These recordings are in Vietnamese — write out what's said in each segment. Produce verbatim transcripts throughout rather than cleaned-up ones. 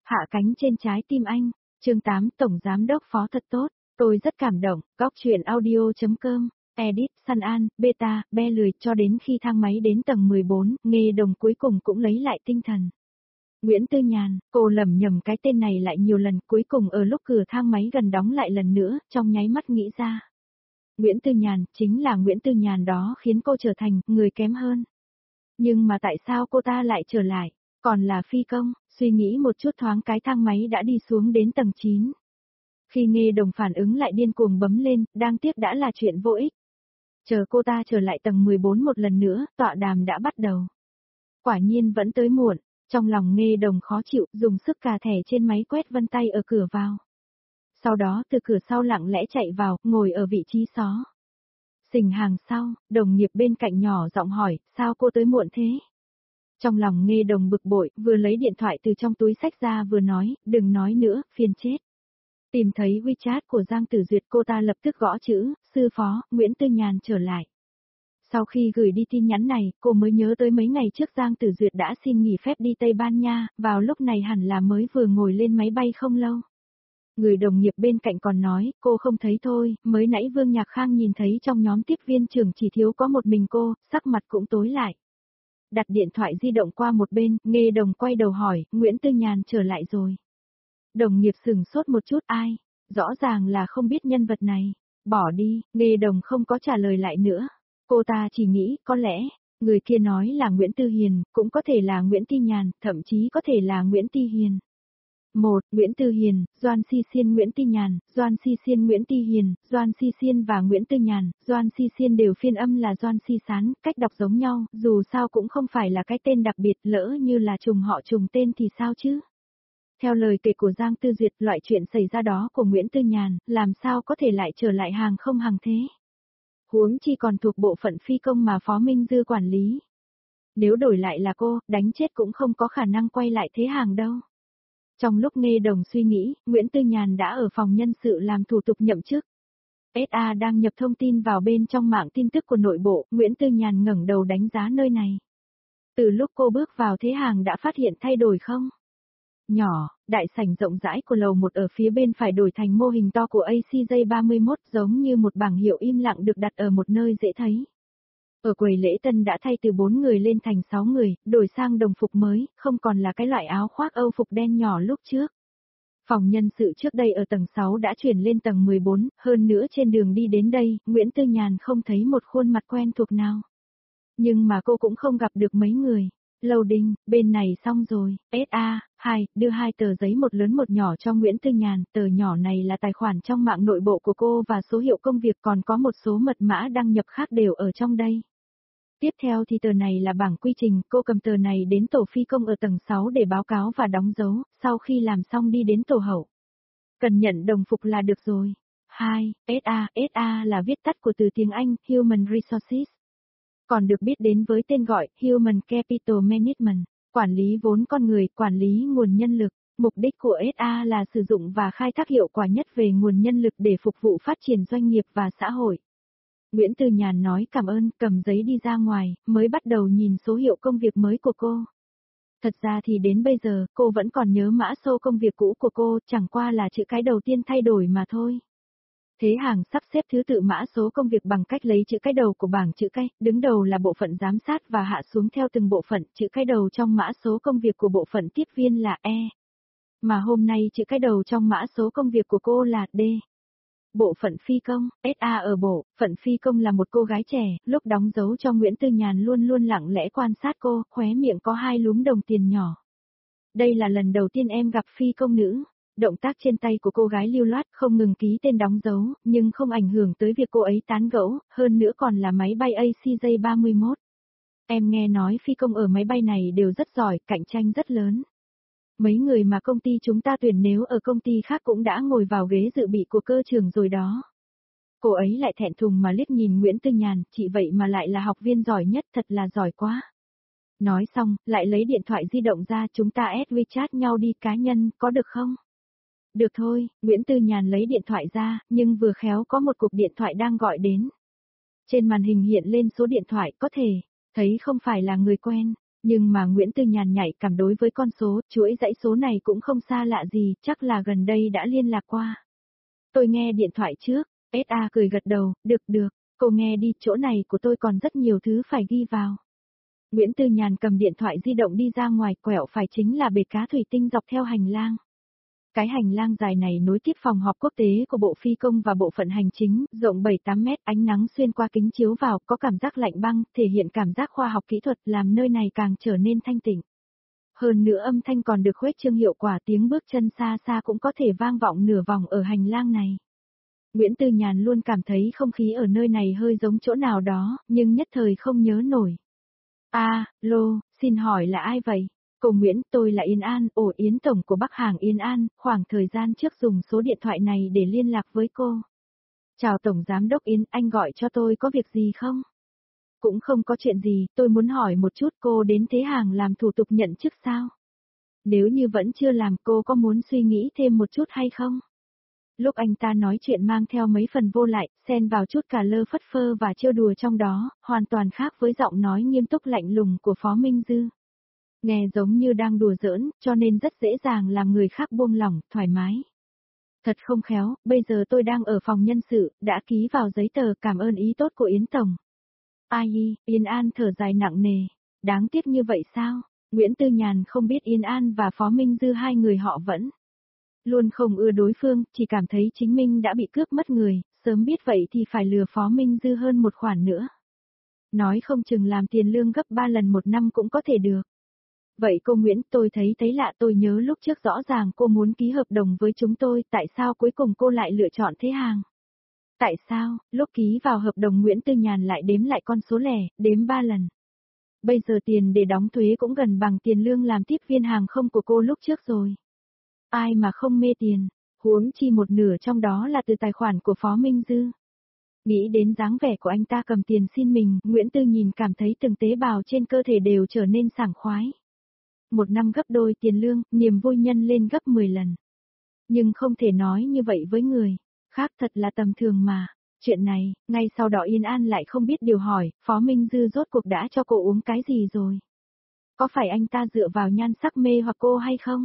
Hạ cánh trên trái tim anh, chương tám Tổng Giám đốc Phó thật tốt, tôi rất cảm động, góc truyện audio.com, edit, San An, beta, be lười cho đến khi thang máy đến tầng mười bốn, Nghê Đồng cuối cùng cũng lấy lại tinh thần. Nguyễn Tư Nhàn, cô lầm nhầm cái tên này lại nhiều lần, cuối cùng ở lúc cửa thang máy gần đóng lại lần nữa, trong nháy mắt nghĩ ra. Nguyễn Tư Nhàn, chính là Nguyễn Tư Nhàn đó khiến cô trở thành người kém hơn. Nhưng mà tại sao cô ta lại trở lại? Còn là phi công, suy nghĩ một chút thoáng cái thang máy đã đi xuống đến tầng chín. Khi Nghê Đồng phản ứng lại điên cuồng bấm lên, đáng tiếc đã là chuyện vô ích. Chờ cô ta trở lại tầng mười bốn một lần nữa, tọa đàm đã bắt đầu. Quả nhiên vẫn tới muộn, trong lòng Nghê Đồng khó chịu, dùng sức cà thẻ trên máy quét vân tay ở cửa vào. Sau đó từ cửa sau lặng lẽ chạy vào, ngồi ở vị trí xó. Xình hàng sau, đồng nghiệp bên cạnh nhỏ giọng hỏi, sao cô tới muộn thế? Trong lòng Nghê Đồng bực bội, vừa lấy điện thoại từ trong túi xách ra vừa nói, đừng nói nữa, phiền chết. Tìm thấy WeChat của Giang Tử Duyệt, cô ta lập tức gõ chữ, sư phó, Nguyễn Tư Nhàn trở lại. Sau khi gửi đi tin nhắn này, cô mới nhớ tới mấy ngày trước Giang Tử Duyệt đã xin nghỉ phép đi Tây Ban Nha, vào lúc này hẳn là mới vừa ngồi lên máy bay không lâu. Người đồng nghiệp bên cạnh còn nói, cô không thấy thôi, mới nãy Vương Nhạc Khang nhìn thấy trong nhóm tiếp viên trưởng chỉ thiếu có một mình cô, sắc mặt cũng tối lại. Đặt điện thoại di động qua một bên, Nghê Đồng quay đầu hỏi, Nguyễn Tư Nhàn trở lại rồi. Đồng nghiệp sửng sốt một chút, ai? Rõ ràng là không biết nhân vật này. Bỏ đi, Nghê Đồng không có trả lời lại nữa. Cô ta chỉ nghĩ, có lẽ, người kia nói là Nguyễn Tư Hiền, cũng có thể là Nguyễn Tư Nhàn, thậm chí có thể là Nguyễn Tư Hiền. một. Nguyễn Tư Hiền, Doan Si Xiên Nguyễn Tư Nhàn, Doan Si Xiên Nguyễn Tư Hiền, Doan Si Xiên và Nguyễn Tư Nhàn, Doan Si Xiên đều phiên âm là Doan Si Sán, cách đọc giống nhau, dù sao cũng không phải là cái tên đặc biệt, lỡ như là trùng họ trùng tên thì sao chứ? Theo lời kể của Giang Tư Duyệt, loại chuyện xảy ra đó của Nguyễn Tư Nhàn, làm sao có thể lại trở lại hàng không hàng thế? Huống chi còn thuộc bộ phận phi công mà Phó Minh Dư quản lý. Nếu đổi lại là cô, đánh chết cũng không có khả năng quay lại thế hàng đâu. Trong lúc Nghê Đồng suy nghĩ, Nguyễn Tư Nhàn đã ở phòng nhân sự làm thủ tục nhậm chức. ét a đang nhập thông tin vào bên trong mạng tin tức của nội bộ, Nguyễn Tư Nhàn ngẩng đầu đánh giá nơi này. Từ lúc cô bước vào thế hàng đã phát hiện thay đổi không? Nhỏ, đại sảnh rộng rãi của lầu một ở phía bên phải đổi thành mô hình to của a xê gi ba mươi mốt, giống như một bảng hiệu im lặng được đặt ở một nơi dễ thấy. Ở quầy lễ tân đã thay từ bốn người lên thành sáu người, đổi sang đồng phục mới, không còn là cái loại áo khoác Âu phục đen nhỏ lúc trước. Phòng nhân sự trước đây ở tầng sáu đã chuyển lên tầng mười bốn, hơn nữa trên đường đi đến đây, Nguyễn Tư Nhàn không thấy một khuôn mặt quen thuộc nào. Nhưng mà cô cũng không gặp được mấy người. Loading, bên này xong rồi, ét a, hai, đưa hai tờ giấy một lớn một nhỏ cho Nguyễn Tư Nhàn, tờ nhỏ này là tài khoản trong mạng nội bộ của cô và số hiệu công việc, còn có một số mật mã đăng nhập khác đều ở trong đây. Tiếp theo thì tờ này là bảng quy trình, cô cầm tờ này đến tổ phi công ở tầng sáu để báo cáo và đóng dấu, sau khi làm xong đi đến tổ hậu. Cần nhận đồng phục là được rồi. hai, ét a, ét a là viết tắt của từ tiếng Anh, Human Resources. Còn được biết đến với tên gọi Human Capital Management, quản lý vốn con người, quản lý nguồn nhân lực. Mục đích của ét a là sử dụng và khai thác hiệu quả nhất về nguồn nhân lực để phục vụ phát triển doanh nghiệp và xã hội. Nguyễn Tư Nhàn nói cảm ơn, cầm giấy đi ra ngoài, mới bắt đầu nhìn số hiệu công việc mới của cô. Thật ra thì đến bây giờ, cô vẫn còn nhớ mã số công việc cũ của cô, chẳng qua là chữ cái đầu tiên thay đổi mà thôi. Thế hàng sắp xếp thứ tự mã số công việc bằng cách lấy chữ cái đầu của bảng chữ cái, đứng đầu là bộ phận giám sát và hạ xuống theo từng bộ phận, chữ cái đầu trong mã số công việc của bộ phận tiếp viên là E. Mà hôm nay chữ cái đầu trong mã số công việc của cô là D. Bộ phận phi công, ét a ở bộ, phận phi công là một cô gái trẻ, lúc đóng dấu cho Nguyễn Tư Nhàn luôn luôn lặng lẽ quan sát cô, khóe miệng có hai lúm đồng tiền nhỏ. Đây là lần đầu tiên em gặp phi công nữ. Động tác trên tay của cô gái lưu loát, không ngừng ký tên đóng dấu, nhưng không ảnh hưởng tới việc cô ấy tán gẫu, hơn nữa còn là máy bay a xê gi ba mươi mốt. Em nghe nói phi công ở máy bay này đều rất giỏi, cạnh tranh rất lớn. Mấy người mà công ty chúng ta tuyển nếu ở công ty khác cũng đã ngồi vào ghế dự bị của cơ trưởng rồi đó. Cô ấy lại thẹn thùng mà liếc nhìn Nguyễn Tư Nhàn, chị vậy mà lại là học viên giỏi nhất, thật là giỏi quá. Nói xong, lại lấy điện thoại di động ra, chúng ta add WeChat nhau đi cá nhân, có được không? Được thôi, Nguyễn Tư Nhàn lấy điện thoại ra, nhưng vừa khéo có một cuộc điện thoại đang gọi đến. Trên màn hình hiện lên số điện thoại, có thể, thấy không phải là người quen. Nhưng mà Nguyễn Tư Nhàn nhạy cảm đối với con số, chuỗi dãy số này cũng không xa lạ gì, chắc là gần đây đã liên lạc qua. Tôi nghe điện thoại trước, ét a cười gật đầu, được được, cô nghe đi, chỗ này của tôi còn rất nhiều thứ phải ghi vào. Nguyễn Tư Nhàn cầm điện thoại di động đi ra ngoài, quẹo phải chính là bể cá thủy tinh dọc theo hành lang. Cái hành lang dài này nối tiếp phòng họp quốc tế của Bộ Phi công và Bộ phận hành chính, rộng bảy tám mét, ánh nắng xuyên qua kính chiếu vào, có cảm giác lạnh băng, thể hiện cảm giác khoa học kỹ thuật, làm nơi này càng trở nên thanh tịnh. Hơn nữa âm thanh còn được khuếch trương hiệu quả, tiếng bước chân xa xa cũng có thể vang vọng nửa vòng ở hành lang này. Nguyễn Tư Nhàn luôn cảm thấy không khí ở nơi này hơi giống chỗ nào đó, nhưng nhất thời không nhớ nổi. A, lô, xin hỏi là ai vậy? Cô Nguyễn, tôi là Yên An, ổ Yến Tổng của Bắc Hàng Yên An, khoảng thời gian trước dùng số điện thoại này để liên lạc với cô. Chào Tổng Giám đốc Yến, anh gọi cho tôi có việc gì không? Cũng không có chuyện gì, tôi muốn hỏi một chút cô đến Thế Hàng làm thủ tục nhận chức sao? Nếu như vẫn chưa làm cô có muốn suy nghĩ thêm một chút hay không? Lúc anh ta nói chuyện mang theo mấy phần vô lại, xen vào chút cà lơ phất phơ và trêu đùa trong đó, hoàn toàn khác với giọng nói nghiêm túc lạnh lùng của Phó Minh Dư. Nghe giống như đang đùa giỡn, cho nên rất dễ dàng làm người khác buông lỏng, thoải mái. Thật không khéo, bây giờ tôi đang ở phòng nhân sự, đã ký vào giấy tờ cảm ơn ý tốt của Yến Tổng. Ai, Yên An thở dài nặng nề. Đáng tiếc như vậy sao? Nguyễn Tư Nhàn không biết Yên An và Phó Minh Dư hai người họ vẫn luôn không ưa đối phương, chỉ cảm thấy chính mình đã bị cướp mất người, sớm biết vậy thì phải lừa Phó Minh Dư hơn một khoản nữa. Nói không chừng làm tiền lương gấp ba lần một năm cũng có thể được. Vậy cô Nguyễn, tôi thấy thấy lạ, tôi nhớ lúc trước rõ ràng cô muốn ký hợp đồng với chúng tôi, tại sao cuối cùng cô lại lựa chọn Thế Hàng? Tại sao, lúc ký vào hợp đồng Nguyễn Tư Nhàn lại đếm lại con số lẻ, đếm ba lần? Bây giờ tiền để đóng thuế cũng gần bằng tiền lương làm tiếp viên hàng không của cô lúc trước rồi. Ai mà không mê tiền, huống chi một nửa trong đó là từ tài khoản của Phó Minh Dư. Nghĩ đến dáng vẻ của anh ta cầm tiền xin mình, Nguyễn Tư nhìn cảm thấy từng tế bào trên cơ thể đều trở nên sảng khoái. Một năm gấp đôi tiền lương, niềm vui nhân lên gấp mười lần. Nhưng không thể nói như vậy với người khác, thật là tầm thường mà. Chuyện này, ngay sau đó Yên An lại không biết điều hỏi, Phó Minh Dư rốt cuộc đã cho cô uống cái gì rồi? Có phải anh ta dựa vào nhan sắc mê hoặc cô hay không?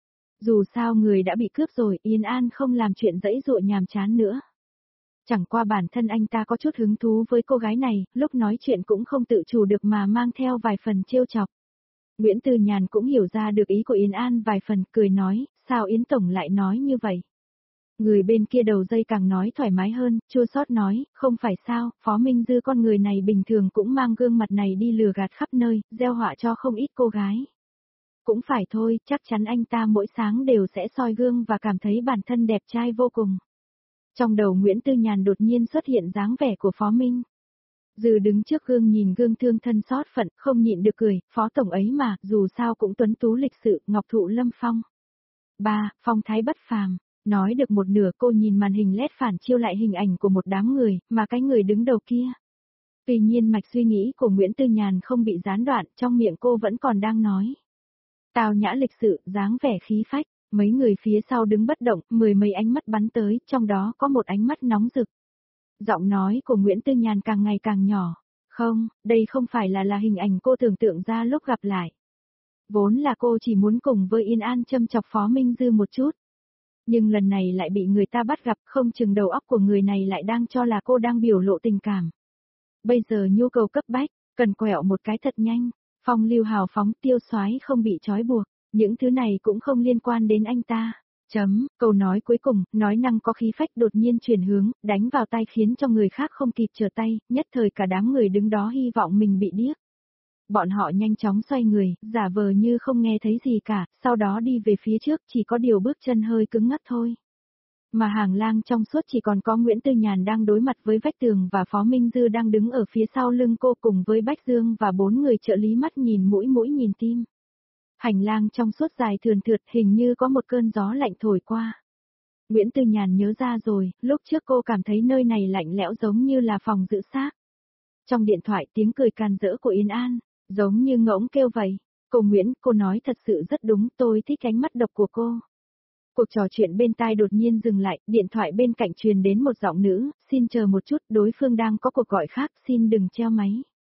Dù sao người đã bị cướp rồi, Yên An không làm chuyện dẫy dụa nhàm chán nữa. Chẳng qua bản thân anh ta có chút hứng thú với cô gái này, lúc nói chuyện cũng không tự chủ được mà mang theo vài phần trêu chọc. Nguyễn Tư Nhàn cũng hiểu ra được ý của Yên An vài phần, cười nói, sao Yến Tổng lại nói như vậy? Người bên kia đầu dây càng nói thoải mái hơn, chua xót nói, không phải sao, Phó Minh Dư con người này bình thường cũng mang gương mặt này đi lừa gạt khắp nơi, gieo họa cho không ít cô gái. Cũng phải thôi, chắc chắn anh ta mỗi sáng đều sẽ soi gương và cảm thấy bản thân đẹp trai vô cùng. Trong đầu Nguyễn Tư Nhàn đột nhiên xuất hiện dáng vẻ của Phó Minh Dư đứng trước gương nhìn gương thương thân xót phận, không nhịn được cười, Phó Tổng ấy mà, dù sao cũng tuấn tú lịch sự, ngọc thụ lâm phong. Ba, phong thái bất phàm. Nói được một nửa cô nhìn màn hình led phản chiếu lại hình ảnh của một đám người, mà cái người đứng đầu kia. Tuy nhiên mạch suy nghĩ của Nguyễn Tư Nhàn không bị gián đoạn, trong miệng cô vẫn còn đang nói. Tào nhã lịch sự, dáng vẻ khí phách, mấy người phía sau đứng bất động, mười mấy ánh mắt bắn tới, trong đó có một ánh mắt nóng rực. Giọng nói của Nguyễn Tư Nhàn càng ngày càng nhỏ. Không, đây không phải là là hình ảnh cô tưởng tượng ra lúc gặp lại. Vốn là cô chỉ muốn cùng với Yên An châm chọc Phó Minh Dư một chút. Nhưng lần này lại bị người ta bắt gặp, không chừng đầu óc của người này lại đang cho là cô đang biểu lộ tình cảm. Bây giờ nhu cầu cấp bách, cần quẹo một cái thật nhanh, phong lưu hào phóng tiêu soái không bị trói buộc, những thứ này cũng không liên quan đến anh ta. Chấm, câu nói cuối cùng, nói năng có khí phách đột nhiên chuyển hướng, đánh vào tay khiến cho người khác không kịp trở tay, nhất thời cả đám người đứng đó hy vọng mình bị điếc. Bọn họ nhanh chóng xoay người, giả vờ như không nghe thấy gì cả, sau đó đi về phía trước, chỉ có điều bước chân hơi cứng ngắc thôi. Mà hàng lang trong suốt chỉ còn có Nguyễn Tư Nhàn đang đối mặt với vách tường và Phó Minh Dư đang đứng ở phía sau lưng cô cùng với Bách Dương và bốn người trợ lý mắt nhìn mũi mũi nhìn tim. Hành lang trong suốt dài thườn thượt hình như có một cơn gió lạnh thổi qua. Nguyễn Tư Nhàn nhớ ra rồi, lúc trước cô cảm thấy nơi này lạnh lẽo giống như là phòng giữ xác. Trong điện thoại tiếng cười càn rỡ của Yên An, giống như ngỗng kêu vậy. Cô Nguyễn, cô nói thật sự rất đúng, tôi thích ánh mắt độc của cô. Cuộc trò chuyện bên tai đột nhiên dừng lại, điện thoại bên cạnh truyền đến một giọng nữ, xin chờ một chút, đối phương đang có cuộc gọi khác, xin đừng treo máy.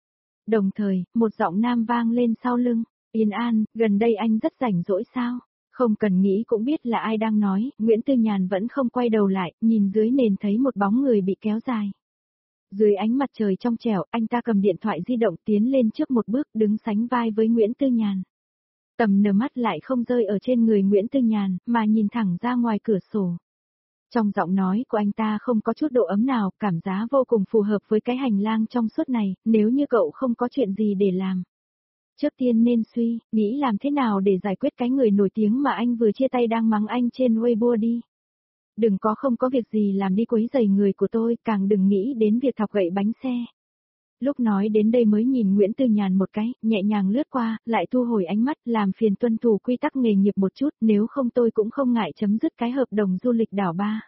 Đồng thời, một giọng nam vang lên sau lưng. Yên An, gần đây anh rất rảnh rỗi sao? Không cần nghĩ cũng biết là ai đang nói, Nguyễn Tư Nhàn vẫn không quay đầu lại, nhìn dưới nền thấy một bóng người bị kéo dài. Dưới ánh mặt trời trong trẻo, anh ta cầm điện thoại di động tiến lên trước một bước đứng sánh vai với Nguyễn Tư Nhàn. Tầm nửa mắt lại không rơi ở trên người Nguyễn Tư Nhàn, mà nhìn thẳng ra ngoài cửa sổ. Trong giọng nói của anh ta không có chút độ ấm nào, cảm giá vô cùng phù hợp với cái hành lang trong suốt này, nếu như cậu không có chuyện gì để làm. Trước tiên nên suy, nghĩ làm thế nào để giải quyết cái người nổi tiếng mà anh vừa chia tay đang mắng anh trên Weibo đi. Đừng có không có việc gì làm đi quấy rầy người của tôi, càng đừng nghĩ đến việc thọc gậy bánh xe. Lúc nói đến đây mới nhìn Nguyễn Tư Nhàn một cái, nhẹ nhàng lướt qua, lại thu hồi ánh mắt, làm phiền tuân thủ quy tắc nghề nghiệp một chút, nếu không tôi cũng không ngại chấm dứt cái hợp đồng du lịch đảo ba.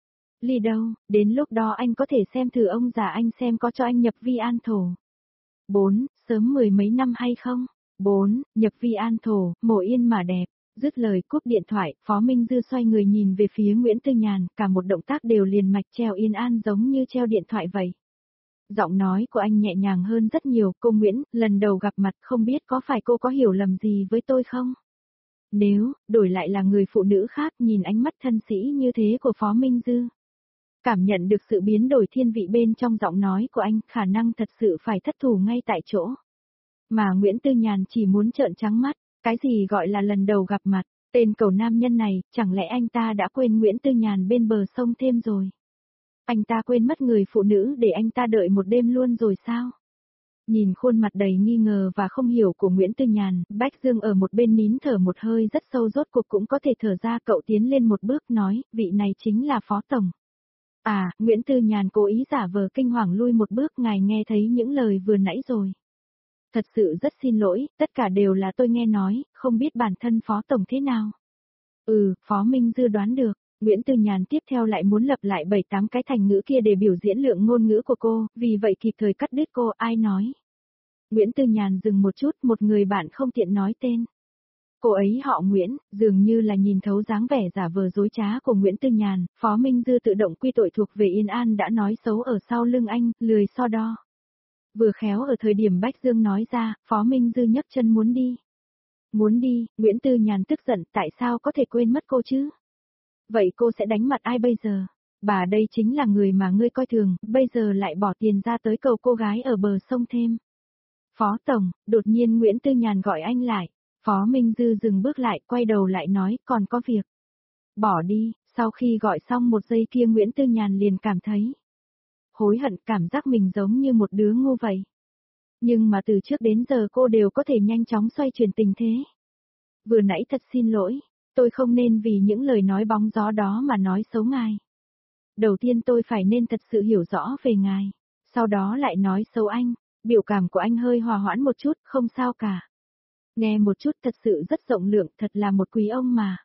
Ly đâu, đến lúc đó anh có thể xem thử ông già anh xem có cho anh nhập vi an thổ. bốn. Sớm mười mấy năm hay không? bốn. Nhập vi an thổ, mộ yên mà đẹp. Dứt lời cúp điện thoại, Phó Minh Dư xoay người nhìn về phía Nguyễn Tư Nhàn, cả một động tác đều liền mạch treo Yên An giống như treo điện thoại vậy. Giọng nói của anh nhẹ nhàng hơn rất nhiều, cô Nguyễn, lần đầu gặp mặt không biết có phải cô có hiểu lầm gì với tôi không? Nếu, đổi lại là người phụ nữ khác nhìn ánh mắt thân sĩ như thế của Phó Minh Dư. Cảm nhận được sự biến đổi thiên vị bên trong giọng nói của anh, khả năng thật sự phải thất thủ ngay tại chỗ. Mà Nguyễn Tư Nhàn chỉ muốn trợn trắng mắt, cái gì gọi là lần đầu gặp mặt, tên cầu nam nhân này, chẳng lẽ anh ta đã quên Nguyễn Tư Nhàn bên bờ sông thêm rồi? Anh ta quên mất người phụ nữ để anh ta đợi một đêm luôn rồi sao? Nhìn khuôn mặt đầy nghi ngờ và không hiểu của Nguyễn Tư Nhàn, Bách Dương ở một bên nín thở một hơi rất sâu, rốt cuộc cũng có thể thở ra. Cậu tiến lên một bước nói, vị này chính là Phó Tổng. À, Nguyễn Tư Nhàn cố ý giả vờ kinh hoàng lui một bước, ngài nghe thấy những lời vừa nãy rồi. Thật sự rất xin lỗi, tất cả đều là tôi nghe nói, không biết bản thân Phó Tổng thế nào. Ừ, Phó Minh Dư đoán được. Nguyễn Tư Nhàn tiếp theo lại muốn lập lại bảy tám cái thành ngữ kia để biểu diễn lượng ngôn ngữ của cô, vì vậy kịp thời cắt đứt cô. Ai nói? Nguyễn Tư Nhàn dừng một chút, một người bạn không tiện nói tên. Cô ấy họ Nguyễn, dường như là nhìn thấu dáng vẻ giả vờ dối trá của Nguyễn Tư Nhàn, Phó Minh Dư tự động quy tội thuộc về Yên An đã nói xấu ở sau lưng anh, lười so đo. Vừa khéo ở thời điểm Bách Dương nói ra, Phó Minh Dư nhấc chân muốn đi. Muốn đi, Nguyễn Tư Nhàn tức giận, tại sao có thể quên mất cô chứ? Vậy cô sẽ đánh mặt ai bây giờ? Bà đây chính là người mà ngươi coi thường, bây giờ lại bỏ tiền ra tới cầu cô gái ở bờ sông thêm. Phó Tổng, đột nhiên Nguyễn Tư Nhàn gọi anh lại. Phó Minh Dư dừng bước lại, quay đầu lại nói, còn có việc. Bỏ đi, sau khi gọi xong một giây kia Nguyễn Tư Nhàn liền cảm thấy hối hận, cảm giác mình giống như một đứa ngu vậy. Nhưng mà từ trước đến giờ cô đều có thể nhanh chóng xoay chuyển tình thế. Vừa nãy thật xin lỗi, tôi không nên vì những lời nói bóng gió đó mà nói xấu ngài. Đầu tiên tôi phải nên thật sự hiểu rõ về ngài, sau đó lại nói xấu anh. Biểu cảm của anh hơi hòa hoãn một chút, không sao cả. Nghe một chút thật sự rất rộng lượng, thật là một quý ông mà.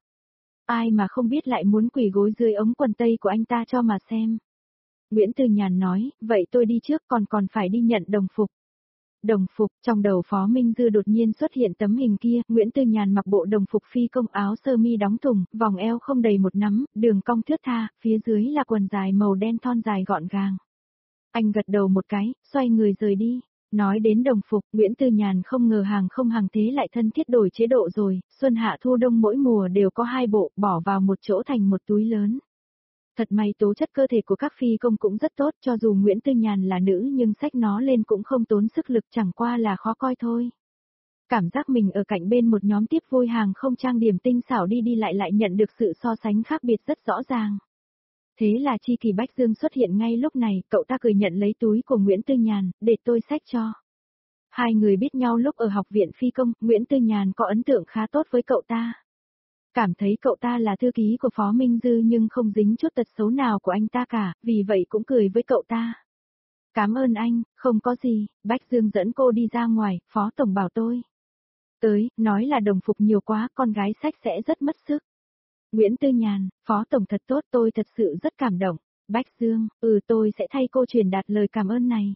Ai mà không biết lại muốn quỳ gối dưới ống quần tây của anh ta cho mà xem. Nguyễn Tư Nhàn nói, vậy tôi đi trước, còn còn phải đi nhận đồng phục. Đồng phục, trong đầu Phó Minh Dư đột nhiên xuất hiện tấm hình kia, Nguyễn Tư Nhàn mặc bộ đồng phục phi công, áo sơ mi đóng thùng, vòng eo không đầy một nắm, đường cong thướt tha, phía dưới là quần dài màu đen thon dài gọn gàng. Anh gật đầu một cái, xoay người rời đi. Nói đến đồng phục, Nguyễn Tư Nhàn không ngờ hàng không hàng thế lại thân thiết đổi chế độ rồi, xuân hạ thu đông mỗi mùa đều có hai bộ, bỏ vào một chỗ thành một túi lớn. Thật may tố chất cơ thể của các phi công cũng rất tốt, cho dù Nguyễn Tư Nhàn là nữ nhưng xách nó lên cũng không tốn sức lực, chẳng qua là khó coi thôi. Cảm giác mình ở cạnh bên một nhóm tiếp vui hàng không trang điểm tinh xảo đi đi lại lại nhận được sự so sánh khác biệt rất rõ ràng. Thế là Chi Kỳ Bách Dương xuất hiện ngay lúc này, cậu ta cười nhận lấy túi của Nguyễn Tư Nhàn, để tôi xách cho. Hai người biết nhau lúc ở học viện phi công, Nguyễn Tư Nhàn có ấn tượng khá tốt với cậu ta. Cảm thấy cậu ta là thư ký của Phó Minh Dư nhưng không dính chút tật xấu nào của anh ta cả, vì vậy cũng cười với cậu ta. Cảm ơn anh, không có gì, Bách Dương dẫn cô đi ra ngoài, Phó Tổng bảo tôi. Tới, nói là đồng phục nhiều quá, con gái xách sẽ rất mất sức. Nguyễn Tư Nhàn, Phó Tổng thật tốt, tôi thật sự rất cảm động. Bách Dương, ừ tôi sẽ thay cô truyền đạt lời cảm ơn này.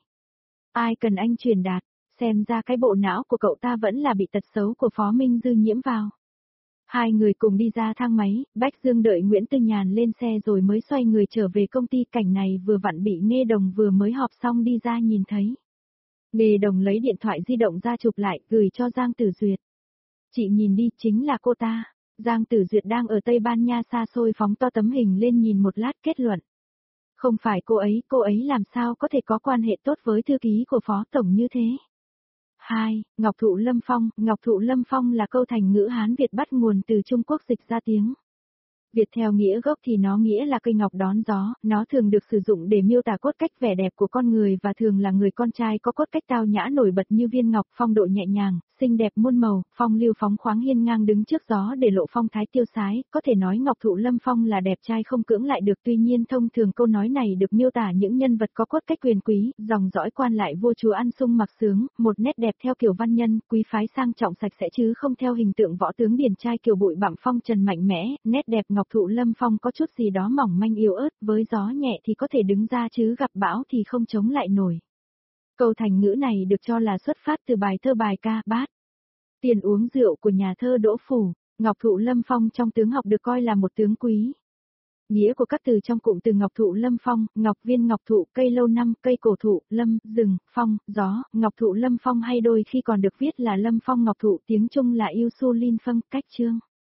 Ai cần anh truyền đạt, xem ra cái bộ não của cậu ta vẫn là bị tật xấu của Phó Minh Dư nhiễm vào. Hai người cùng đi ra thang máy, Bách Dương đợi Nguyễn Tư Nhàn lên xe rồi mới xoay người trở về công ty, cảnh này vừa vặn bị Nghê Đồng vừa mới họp xong đi ra nhìn thấy. Nghề đồng lấy điện thoại di động ra chụp lại, gửi cho Giang Tử Duyệt. Chị nhìn đi, chính là cô ta. Giang Tử Duyệt đang ở Tây Ban Nha xa xôi phóng to tấm hình lên nhìn một lát kết luận. Không phải cô ấy, cô ấy làm sao có thể có quan hệ tốt với thư ký của Phó Tổng như thế? hai. Ngọc Thụ Lâm Phong. Ngọc Thụ Lâm Phong là câu thành ngữ Hán Việt bắt nguồn từ Trung Quốc dịch ra tiếng Việt theo nghĩa gốc thì nó nghĩa là cây ngọc đón gió, nó thường được sử dụng để miêu tả cốt cách vẻ đẹp của con người và thường là người con trai có cốt cách tao nhã nổi bật như viên ngọc, phong độ nhẹ nhàng, xinh đẹp muôn màu, phong lưu phóng khoáng hiên ngang đứng trước gió để lộ phong thái tiêu sái, có thể nói Ngọc Thụ Lâm Phong là đẹp trai không cưỡng lại được. Tuy nhiên thông thường câu nói này được miêu tả những nhân vật có cốt cách quyền quý, dòng dõi quan lại vua chúa ăn sung mặc sướng, một nét đẹp theo kiểu văn nhân, quý phái sang trọng sạch sẽ chứ không theo hình tượng võ tướng điển trai kiểu bụi bặm phong trần mạnh mẽ. Nét đẹp Ngọc Thụ Lâm Phong có chút gì đó mỏng manh yếu ớt, với gió nhẹ thì có thể đứng ra chứ gặp bão thì không chống lại nổi. Câu thành ngữ này được cho là xuất phát từ bài thơ bài ca Bát Tiền uống rượu của nhà thơ Đỗ Phủ. Ngọc Thụ Lâm Phong trong tướng học được coi là một tướng quý. Nghĩa của các từ trong cụm từ Ngọc Thụ Lâm Phong, ngọc viên ngọc thụ, cây lâu năm, cây cổ thụ, lâm, rừng, phong, gió, Ngọc Thụ Lâm Phong hay đôi khi còn được viết là Lâm Phong Ngọc Thụ, tiếng Trung là Yêu Su Linh Phân, cách chương.